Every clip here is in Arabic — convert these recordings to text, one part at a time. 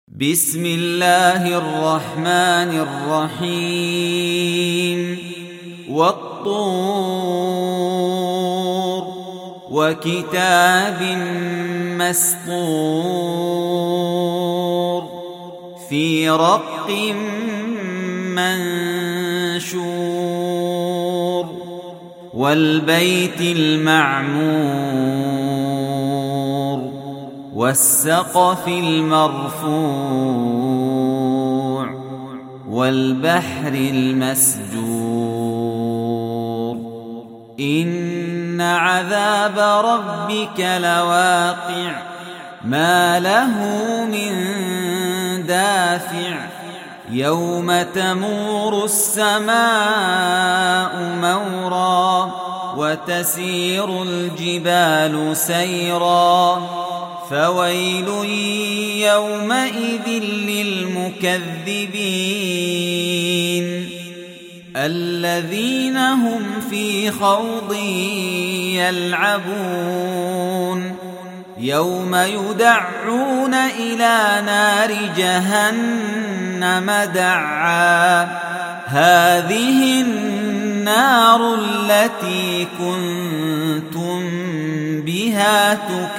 بسم الله الرحمن الرحيم والطور وكتاب مسطور في رق منشور والبيت المعمور والسقف المرفوع والبحر المسجور إن عذاب ربك لواقع ما له من دافع يوم تمور السماء مورا وتسير الجبال سيرا فويل يومئذ للمكذبين الذين هم في خوض يلعبون يوم يدعون إلى نار جهنم دعا هذه النار التي كنتم بها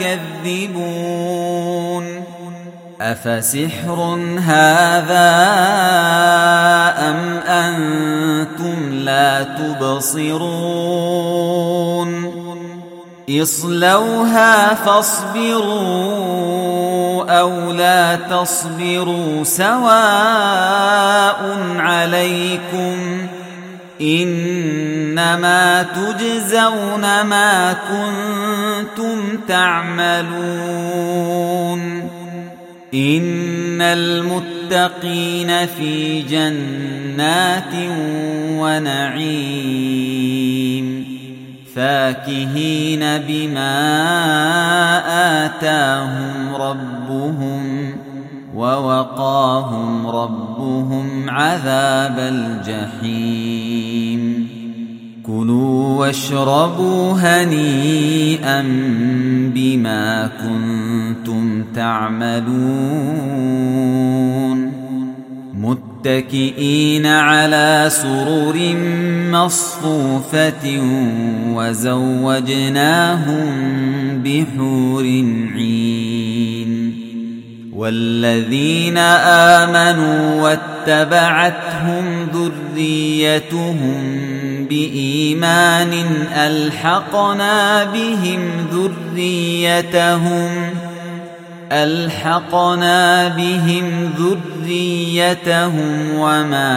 تكذبون أفسحر هذا أم أنتم لا تبصرون اصلوها فاصبروا أو لا تصبروا سواء عليكم إنما تجزون ما كنتم تعملون إن المتقين في جنات ونعيم فاكهين بما آتاهم ربهم ووقاهم ربهم عذاب الجحيم كلوا واشربوا هنيئا بما كنتم تعملون متكئين على سرر مصفوفة وزوجناهم بحور عين والذين آمنوا واتبعتهم ذريتهم بإيمان ألحقنا بهم ذريتهم وما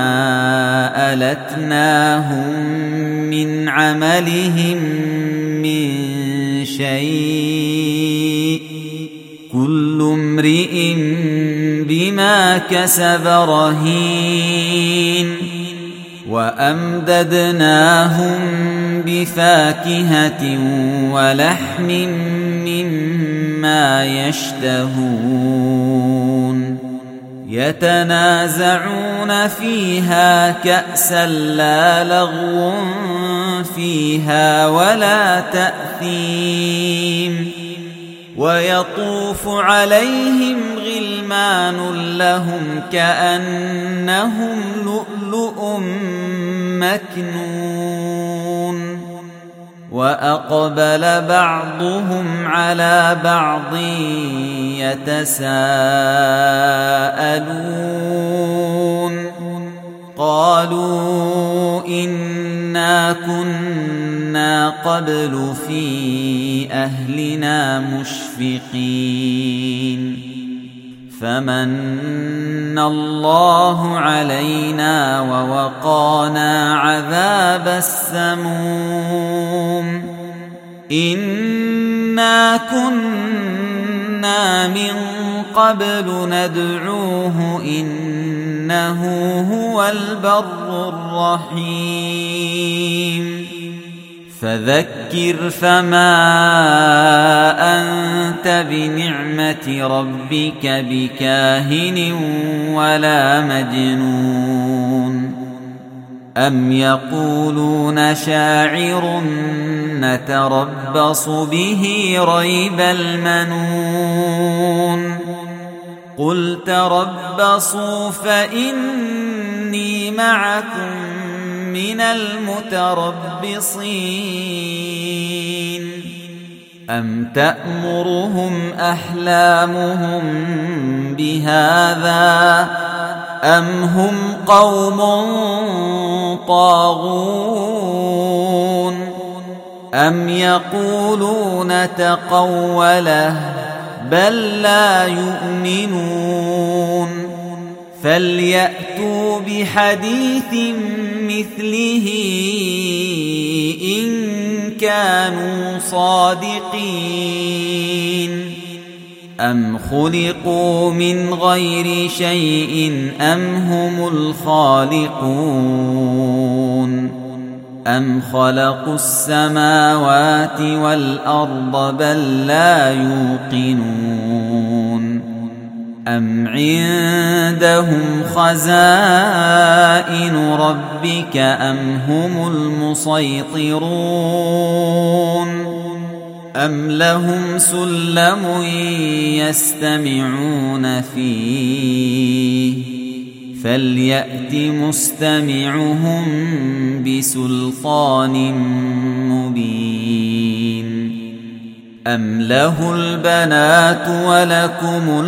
ألتناهم من عملهم من شيء كل امرئ بما كسب رهين وأمددناهم بفاكهة ولحم مما يشتهون يتنازعون فيها كأسا لا لغو فيها ولا تأثيم ويطوف عليهم غلمان لهم كأنهم لؤلؤ مكنون وأقبل بعضهم على بعض يتساءلون قالوا إنا كنا قبل في أهلنا مشفقين فمن الله علينا ووقانا عذاب السموم إنا كنا من قبل ندعوه إنه هو البر الرحيم فذكر فما أنت بنعمة ربك بكاهن ولا مجنون أم يقولون شاعر نتربص به ريب المنون قل تربصوا فإني معكم من المتربصين أم تأمرهم أحلامهم بهذا أم هم قوم طاغون أم يقولون تقوله بل لا يؤمنون فليأتوا بحديث مثله إن كانوا صادقين أم خلقوا من غير شيء أم هم الخالقون أم خلقوا السماوات والأرض بل لا يوقنون أم عندهم خزائن ربك أم هم المسيطرون أم لهم سلم يستمعون فيه فليأت مستمعهم بسلطان مبين أم له البنات ولكم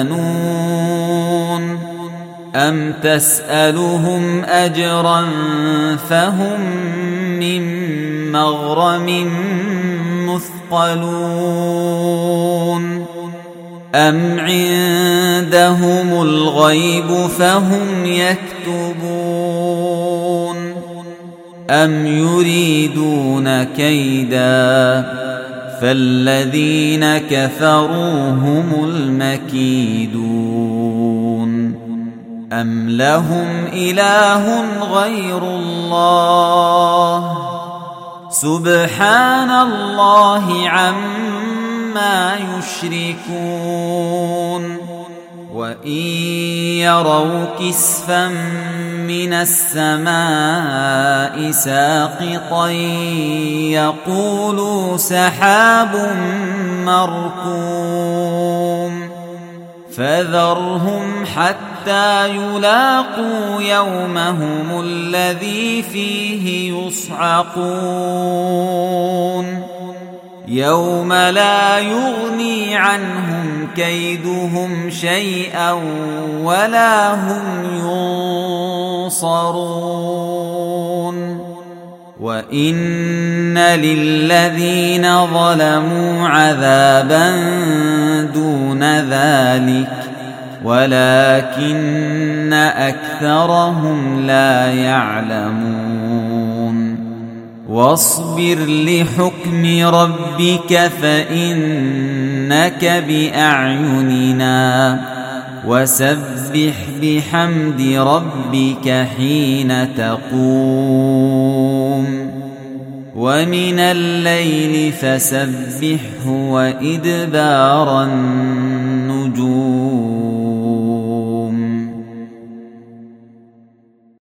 البنون أم تسألهم أجرا فهم من مغرم مثقلون أم عندهم الغيب فهم يكتبون أم يريدون كيدا فالذين كفروا هم المكيدون أم لهم إله غير الله سبحان الله عما يشركون وإن يروا كسفا من السماء ساقطا يقولوا سحاب مركوم فذرهم حتى يلاقوا يومهم الذي فيه يصعقون يوم لا يغني عنهم كيدهم شيئا ولا هم ينصرون وإن للذين ظلموا عذابا دون ذلك ولكن أكثرهم لا يعلمون واصبر لحكم ربك فإنك بأعيننا وسبح بحمد ربك حين تقوم ومن الليل فسبحه وإدبار النجوم